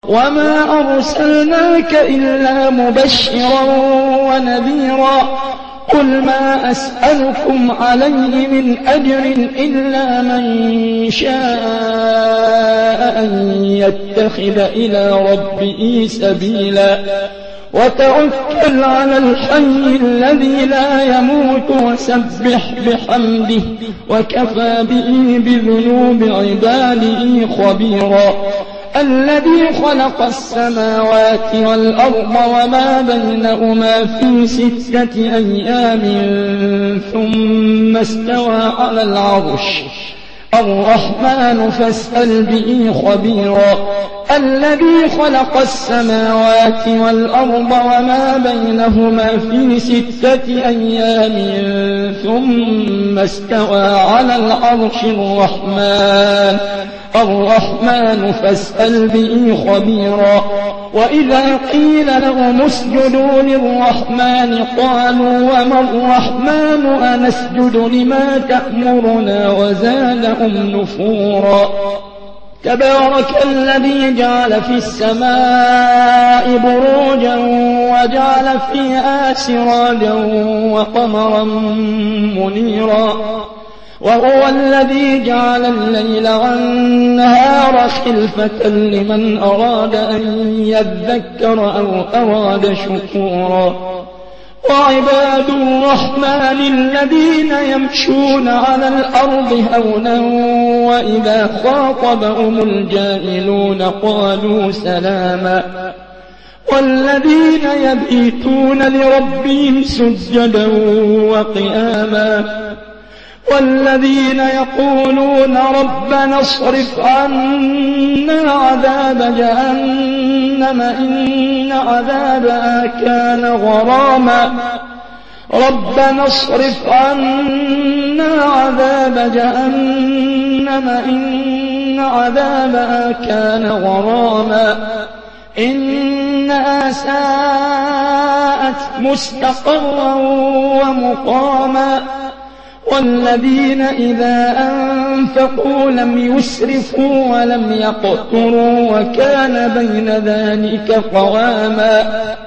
وما أرسلناك إلا مبشرا ونذيرا قل ما أسألكم عليه من أجر إلا من شاء أن يتخذ إلى ربه سبيلا وتوكل على الحي الذي لا يموت وسبح بحمده وكفى به بذنوب عباده خبيرا الذي خلق السماوات والأرض وما بينهما في 6 أيام ثم استوى على العرش الرحمن فاسأل به خبيرا الذي خلق السماوات والأرض وما بينهما في 6 أيام ثم استوى على العرش الرحمن فاسأل به خبيرا وإذا قيل لهم اسجدوا للرحمن قالوا وما الرحمن أنسجد لما تأمرنا وزادهم نفورا تبارك الذي جعل في السماء بروجا وجعل فيها سراجا وقمرا منيرا وهو الذي جعل الليل والنهار خلفة لمن أراد أن يذكر أو أراد شكورا وعباد الرحمن الذين يمشون على الأرض هونا وإذا خاطبهم الجاهلون قالوا سلاما والذين يبيتون لربهم سجدا وقياما والذين يقولون ربنا اصرف عنا عذاب جهنم إن عذابها كان غراما ربنا اصرف عنا عذاب جهنم إن عذابها كان غراما إنها ساءت مستقرا ومقاما والذين إذا أنفقوا لم يسرفوا ولم يقتروا وكان بين ذلك قواما